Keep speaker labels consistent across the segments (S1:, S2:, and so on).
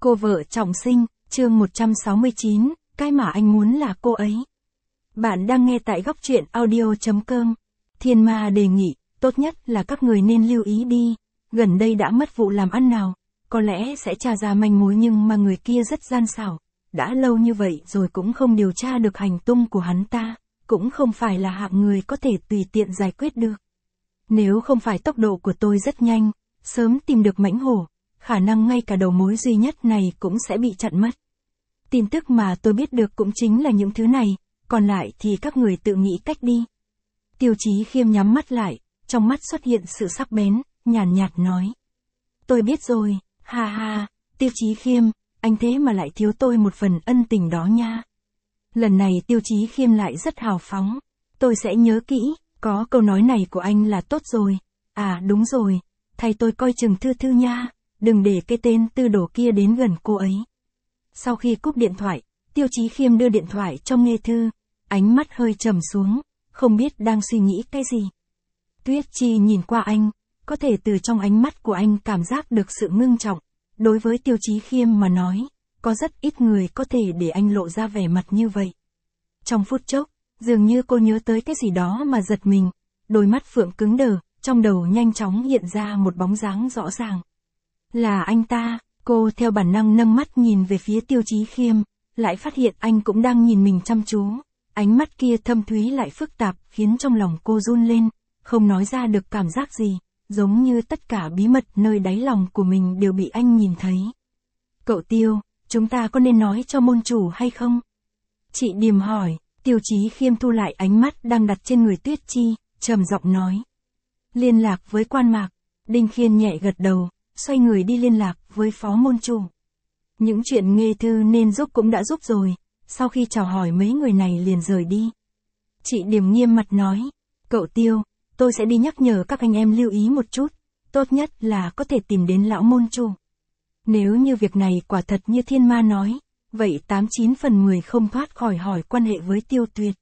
S1: Cô vợ trọng sinh, chương 169, cái mà anh muốn là cô ấy. Bạn đang nghe tại góc truyện audio.com. Thiên Ma đề nghị, tốt nhất là các người nên lưu ý đi, gần đây đã mất vụ làm ăn nào, có lẽ sẽ tra ra manh mối nhưng mà người kia rất gian xảo, đã lâu như vậy rồi cũng không điều tra được hành tung của hắn ta, cũng không phải là hạng người có thể tùy tiện giải quyết được. Nếu không phải tốc độ của tôi rất nhanh, sớm tìm được mãnh hổ, khả năng ngay cả đầu mối duy nhất này cũng sẽ bị chặn mất. Tin tức mà tôi biết được cũng chính là những thứ này, còn lại thì các người tự nghĩ cách đi. Tiêu Chí Khiêm nhắm mắt lại, trong mắt xuất hiện sự sắc bén, nhàn nhạt nói. Tôi biết rồi, ha ha, Tiêu Chí Khiêm, anh thế mà lại thiếu tôi một phần ân tình đó nha. Lần này Tiêu Chí Khiêm lại rất hào phóng, tôi sẽ nhớ kỹ, có câu nói này của anh là tốt rồi. À đúng rồi, thay tôi coi chừng Thư Thư nha, đừng để cái tên tư đồ kia đến gần cô ấy. Sau khi cúp điện thoại, Tiêu Chí Khiêm đưa điện thoại cho Nghê Thư, ánh mắt hơi trầm xuống, không biết đang suy nghĩ cái gì. Tuyết Chi nhìn qua anh, có thể từ trong ánh mắt của anh cảm giác được sự ngưng trọng. Đối với Tiêu Chí Khiêm mà nói, có rất ít người có thể để anh lộ ra vẻ mặt như vậy. Trong phút chốc, dường như cô nhớ tới cái gì đó mà giật mình, đôi mắt phượng cứng đờ, trong đầu nhanh chóng hiện ra một bóng dáng rõ ràng. Là anh ta, cô theo bản năng nâng mắt nhìn về phía Tiêu Chí Khiêm, lại phát hiện anh cũng đang nhìn mình chăm chú. Ánh mắt kia thâm thúy lại phức tạp khiến trong lòng cô run lên, không nói ra được cảm giác gì, giống như tất cả bí mật nơi đáy lòng của mình đều bị anh nhìn thấy. Cậu Tiêu, chúng ta có nên nói cho môn chủ hay không? Chị Điềm hỏi. Tiêu Chí Khiêm thu lại ánh mắt đang đặt trên người Tuyết Chi, trầm giọng nói. Liên lạc với quan mạc. Đinh Khiên nhẹ gật đầu, xoay người đi liên lạc với phó môn chủ. Những chuyện Nghê Thư nên giúp cũng đã giúp rồi, sau khi chào hỏi mấy người này liền rời đi. Chị Điềm nghiêm mặt nói, cậu Tiêu, tôi sẽ đi nhắc nhở các anh em lưu ý một chút, tốt nhất là có thể tìm đến lão môn chủ. Nếu như việc này quả thật như Thiên Ma nói, vậy 89 phần 10 không thoát khỏi hỏi quan hệ với Tiêu Tuyệt.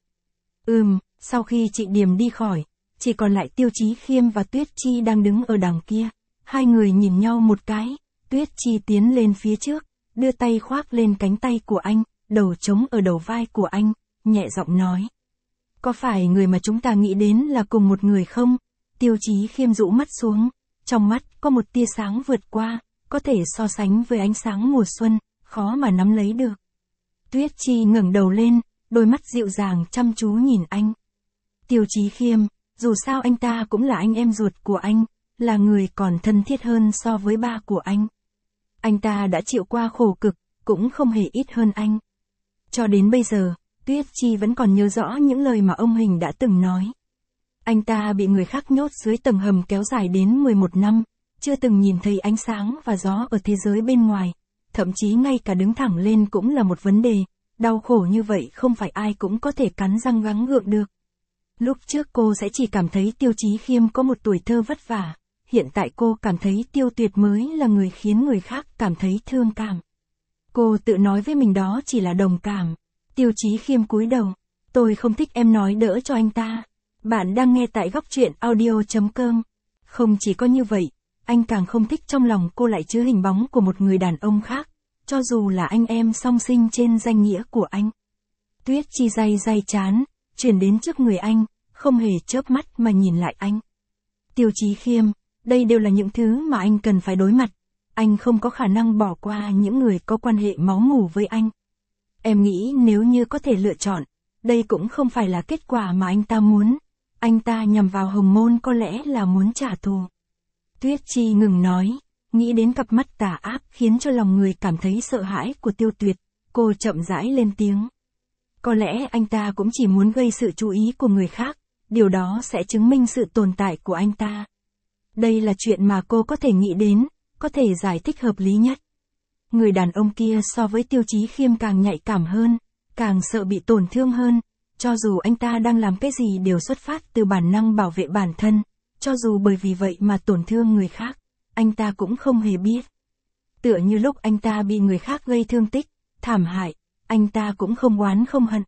S1: Sau khi chị Điềm đi khỏi, chỉ còn lại Tiêu Chí Khiêm và Tuyết Chi đang đứng ở đằng kia. Hai người nhìn nhau một cái, Tuyết Chi tiến lên phía trước, đưa tay khoác lên cánh tay của anh, đầu chống ở đầu vai của anh, nhẹ giọng nói. Có phải người mà chúng ta nghĩ đến là cùng một người không? Tiêu Chí Khiêm rũ mắt xuống, trong mắt có một tia sáng vượt qua, có thể so sánh với ánh sáng mùa xuân, khó mà nắm lấy được. Tuyết Chi ngẩng đầu lên, đôi mắt dịu dàng chăm chú nhìn anh. Tiêu Chí Khiêm, dù sao anh ta cũng là anh em ruột của anh, là người còn thân thiết hơn so với ba của anh. Anh ta đã chịu qua khổ cực, cũng không hề ít hơn anh. Cho đến bây giờ, Tuyết Chi vẫn còn nhớ rõ những lời mà ông Hình đã từng nói. Anh ta bị người khác nhốt dưới tầng hầm kéo dài đến 11 năm, chưa từng nhìn thấy ánh sáng và gió ở thế giới bên ngoài, thậm chí ngay cả đứng thẳng lên cũng là một vấn đề, đau khổ như vậy không phải ai cũng có thể cắn răng gắng gượng được. Lúc trước cô sẽ chỉ cảm thấy Tiêu Chí Khiêm có một tuổi thơ vất vả, hiện tại cô cảm thấy Tiêu Tuyệt mới là người khiến người khác cảm thấy thương cảm. Cô tự nói với mình đó chỉ là đồng cảm. Tiêu Chí Khiêm cúi đầu, tôi không thích em nói đỡ cho anh ta. Bạn đang nghe tại góc truyện audio.com. Không chỉ có như vậy, anh càng không thích trong lòng cô lại chứa hình bóng của một người đàn ông khác, cho dù là anh em song sinh trên danh nghĩa của anh. Tuyết Chi day chán, chuyển đến trước người anh, không hề chớp mắt mà nhìn lại anh. Tiêu Chí Khiêm, đây đều là những thứ mà anh cần phải đối mặt. Anh không có khả năng bỏ qua những người có quan hệ máu mủ với anh. Em nghĩ nếu như có thể lựa chọn, đây cũng không phải là kết quả mà anh ta muốn. Anh ta nhằm vào Hồng Môn có lẽ là muốn trả thù. Tuyết Chi ngừng nói, nghĩ đến cặp mắt tà ác khiến cho lòng người cảm thấy sợ hãi của Tiêu Tuyệt, cô chậm rãi lên tiếng. Có lẽ anh ta cũng chỉ muốn gây sự chú ý của người khác, điều đó sẽ chứng minh sự tồn tại của anh ta. Đây là chuyện mà cô có thể nghĩ đến, có thể giải thích hợp lý nhất. Người đàn ông kia so với Tiêu Chí Khiêm càng nhạy cảm hơn, càng sợ bị tổn thương hơn, cho dù anh ta đang làm cái gì đều xuất phát từ bản năng bảo vệ bản thân, cho dù bởi vì vậy mà tổn thương người khác, anh ta cũng không hề biết. Tựa như lúc anh ta bị người khác gây thương tích, thảm hại, anh ta cũng không oán không hận.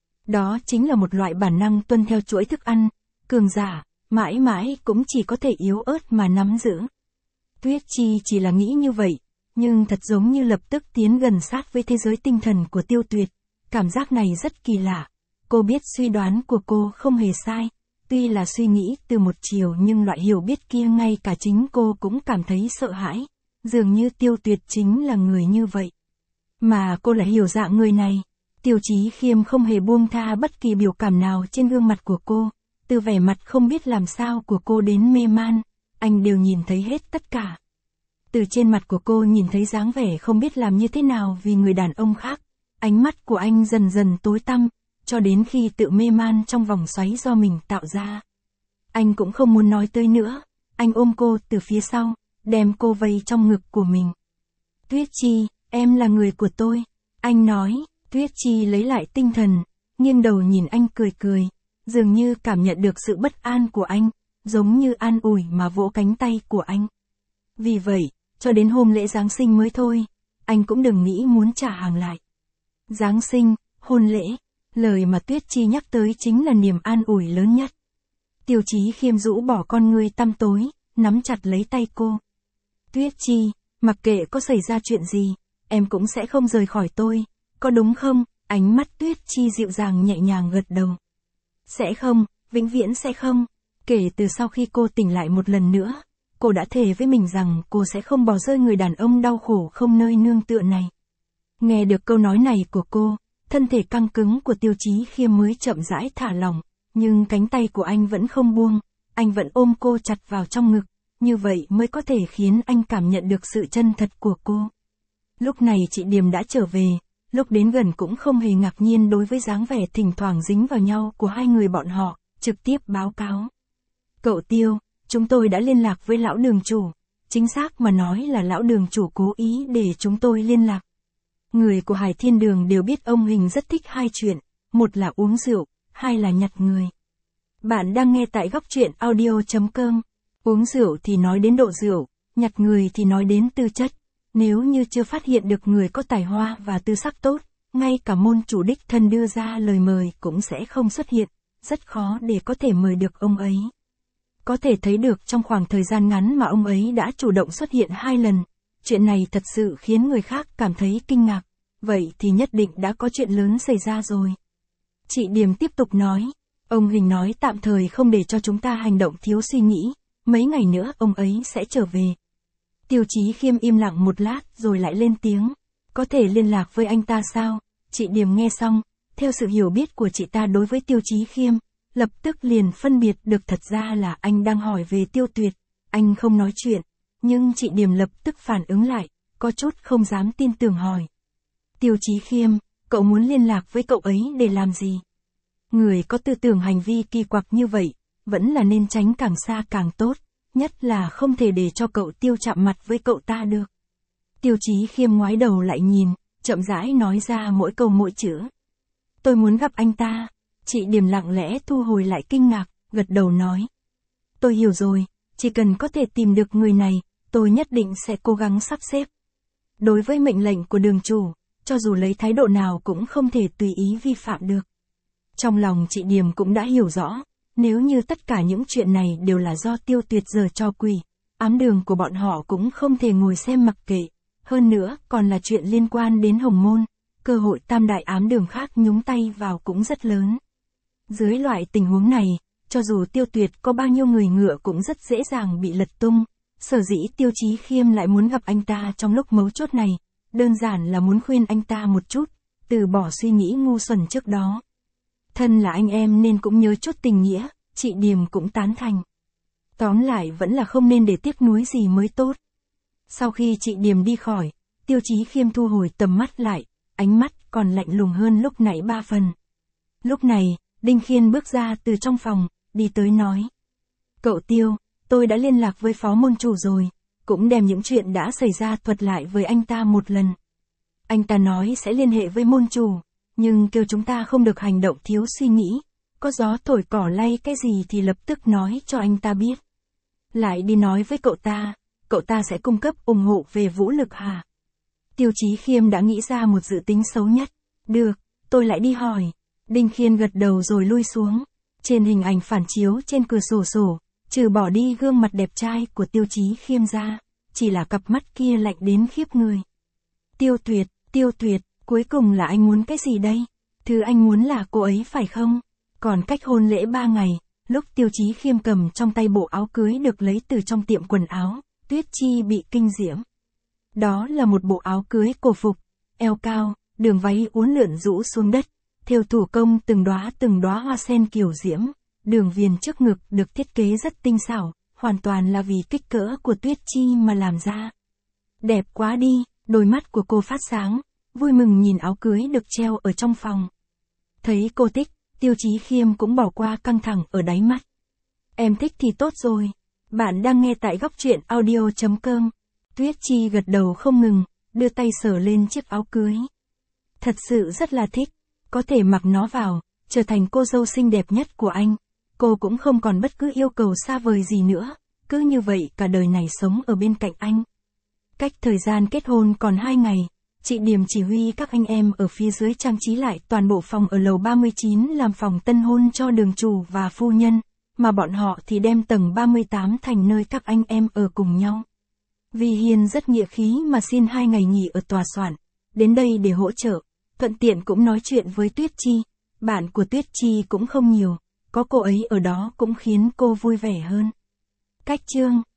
S1: Đó chính là một loại bản năng tuân theo chuỗi thức ăn, cường giả, mãi mãi cũng chỉ có thể yếu ớt mà nắm giữ. Tuyết Chi chỉ là nghĩ như vậy, nhưng thật giống như lập tức tiến gần sát với thế giới tinh thần của Tiêu Tuyệt. Cảm giác này rất kỳ lạ. Cô biết suy đoán của cô không hề sai. Tuy là suy nghĩ từ một chiều nhưng loại hiểu biết kia ngay cả chính cô cũng cảm thấy sợ hãi. Dường như Tiêu Tuyệt chính là người như vậy. Mà cô lại hiểu dạng người này. Tiêu Chí Khiêm không hề buông tha bất kỳ biểu cảm nào trên gương mặt của cô. Từ vẻ mặt không biết làm sao của cô đến mê man, anh đều nhìn thấy hết tất cả. Từ trên mặt của cô nhìn thấy dáng vẻ không biết làm như thế nào vì người đàn ông khác. Ánh mắt của anh dần dần tối tăm, cho đến khi tự mê man trong vòng xoáy do mình tạo ra. Anh cũng không muốn nói tới nữa, anh ôm cô từ phía sau, đem cô vây trong ngực của mình. Tuyết Chi, em là người của tôi, anh nói. Tuyết Chi lấy lại tinh thần, nghiêng đầu nhìn anh cười cười, dường như cảm nhận được sự bất an của anh, giống như an ủi mà vỗ cánh tay của anh. Vì vậy, cho đến hôm lễ Giáng sinh mới thôi, anh cũng đừng nghĩ muốn trả hàng lại. Giáng sinh, hôn lễ, lời mà Tuyết Chi nhắc tới chính là niềm an ủi lớn nhất. Tiêu Chí Khiêm rũ bỏ con ngươi tăm tối, nắm chặt lấy tay cô. Tuyết Chi, mặc kệ có xảy ra chuyện gì, em cũng sẽ không rời khỏi tôi, có đúng không? Ánh mắt Tuyết Chi dịu dàng nhẹ nhàng gật đầu. Sẽ không, vĩnh viễn sẽ không. Kể từ sau khi cô tỉnh lại một lần nữa, cô đã thề với mình rằng cô sẽ không bỏ rơi người đàn ông đau khổ không nơi nương tựa này. Nghe được câu nói này của cô, thân thể căng cứng của Tiêu Chí Khiêm mới chậm rãi thả lỏng, nhưng cánh tay của anh vẫn không buông, anh vẫn ôm cô chặt vào trong ngực, như vậy mới có thể khiến anh cảm nhận được sự chân thật của cô. Lúc này chị Điềm đã trở về, lúc đến gần cũng không hề ngạc nhiên đối với dáng vẻ thỉnh thoảng dính vào nhau của hai người bọn họ, trực tiếp báo cáo. Cậu Tiêu, chúng tôi đã liên lạc với lão đường chủ, chính xác mà nói là lão đường chủ cố ý để chúng tôi liên lạc. Người của Hải Thiên Đường đều biết ông Hình rất thích hai chuyện, một là uống rượu, hai là nhặt người. Bạn đang nghe tại góc truyện audio.com. Uống rượu thì nói đến độ rượu, nhặt người thì nói đến tư chất. Nếu như chưa phát hiện được người có tài hoa và tư sắc tốt, ngay cả môn chủ đích thân đưa ra lời mời cũng sẽ không xuất hiện, rất khó để có thể mời được ông ấy. Có thể thấy được trong khoảng thời gian ngắn mà ông ấy đã chủ động xuất hiện 2 lần, chuyện này thật sự khiến người khác cảm thấy kinh ngạc, vậy thì nhất định đã có chuyện lớn xảy ra rồi. Chị Điềm tiếp tục nói, ông Hình nói tạm thời không để cho chúng ta hành động thiếu suy nghĩ, mấy ngày nữa ông ấy sẽ trở về. Tiêu Chí Khiêm im lặng một lát rồi lại lên tiếng, có thể liên lạc với anh ta sao? Chị Điềm nghe xong, theo sự hiểu biết của chị ta đối với Tiêu Chí Khiêm, lập tức liền phân biệt được thật ra là anh đang hỏi về Tiêu Tuyệt, anh không nói chuyện, nhưng chị Điềm lập tức phản ứng lại, có chút không dám tin tưởng hỏi. Tiêu Chí Khiêm, cậu muốn liên lạc với cậu ấy để làm gì? Người có tư tưởng hành vi kỳ quặc như vậy, vẫn là nên tránh càng xa càng tốt, nhất là không thể để cho cậu Tiêu chạm mặt với cậu ta được. Tiêu Chí Khiêm ngoái đầu lại nhìn, chậm rãi nói ra mỗi câu mỗi chữ. Tôi muốn gặp anh ta. Chị Điềm lặng lẽ thu hồi lại kinh ngạc, gật đầu nói. Tôi hiểu rồi, chỉ cần có thể tìm được người này, tôi nhất định sẽ cố gắng sắp xếp. Đối với mệnh lệnh của đường chủ, cho dù lấy thái độ nào cũng không thể tùy ý vi phạm được. Trong lòng chị Điềm cũng đã hiểu rõ, nếu như tất cả những chuyện này đều là do Tiêu Tuyệt giở trò quỷ, ám đường của bọn họ cũng không thể ngồi xem mặc kệ. Hơn nữa, còn là chuyện liên quan đến Hồng Môn, cơ hội tam đại ám đường khác nhúng tay vào cũng rất lớn. Dưới loại tình huống này, cho dù Tiêu Tuyệt có bao nhiêu người ngựa cũng rất dễ dàng bị lật tung. Sở dĩ Tiêu Chí Khiêm lại muốn gặp anh ta trong lúc mấu chốt này, đơn giản là muốn khuyên anh ta một chút, từ bỏ suy nghĩ ngu xuẩn trước đó. Thân là anh em nên cũng nhớ chút tình nghĩa, chị Điềm cũng tán thành. Tóm lại vẫn là không nên để tiếc nuối gì mới tốt. Sau khi chị Điềm đi khỏi, Tiêu Chí Khiêm thu hồi tầm mắt lại, ánh mắt còn lạnh lùng hơn lúc nãy 3 phần. Lúc này, Đinh Khiên bước ra từ trong phòng, đi tới nói. Cậu Tiêu, tôi đã liên lạc với phó môn chủ rồi, cũng đem những chuyện đã xảy ra thuật lại với anh ta một lần. Anh ta nói sẽ liên hệ với môn chủ, nhưng kêu chúng ta không được hành động thiếu suy nghĩ, có gió thổi cỏ lay cái gì thì lập tức nói cho anh ta biết. Lại đi nói với cậu ta sẽ cung cấp ủng hộ về vũ lực hả? Tiêu Chí Khiêm đã nghĩ ra một dự tính xấu nhất. Được, tôi lại đi hỏi. Đinh Khiên gật đầu rồi lui xuống. Trên hình ảnh phản chiếu trên cửa sổ, trừ bỏ đi gương mặt đẹp trai của Tiêu Chí Khiêm ra, chỉ là cặp mắt kia lạnh đến khiếp người. Tiêu Tuyệt, cuối cùng là anh muốn cái gì đây? Thứ anh muốn là cô ấy phải không? Còn cách hôn lễ 3 ngày, lúc Tiêu Chí Khiêm cầm trong tay bộ áo cưới được lấy từ trong tiệm quần áo, Tuyết Chi bị kinh diễm. Đó là một bộ áo cưới cổ phục, eo cao, đường váy uốn lượn rũ xuống đất, thêu thủ công từng đóa hoa sen kiều diễm, đường viền trước ngực được thiết kế rất tinh xảo, hoàn toàn là vì kích cỡ của Tuyết Chi mà làm ra. Đẹp quá đi, đôi mắt của cô phát sáng, vui mừng nhìn áo cưới được treo ở trong phòng. Thấy cô thích, Tiêu Chí Khiêm cũng bỏ qua căng thẳng ở đáy mắt. Em thích thì tốt rồi. Bạn đang nghe tại góc truyện audio.com. Tuyết Chi gật đầu không ngừng, đưa tay sờ lên chiếc áo cưới. Thật sự rất là thích, có thể mặc nó vào, trở thành cô dâu xinh đẹp nhất của anh. Cô cũng không còn bất cứ yêu cầu xa vời gì nữa, cứ như vậy cả đời này sống ở bên cạnh anh. Cách thời gian kết hôn còn 2 ngày, chị Điềm chỉ huy các anh em ở phía dưới trang trí lại toàn bộ phòng ở lầu 39 làm phòng tân hôn cho đường chủ và phu nhân, mà bọn họ thì đem tầng 38 thành nơi các anh em ở cùng nhau. Vì Hiền rất nghĩa khí mà xin 2 ngày nghỉ ở tòa soạn, đến đây để hỗ trợ, thuận tiện cũng nói chuyện với Tuyết Chi. Bạn của Tuyết Chi cũng không nhiều, có cô ấy ở đó cũng khiến cô vui vẻ hơn. Cách chương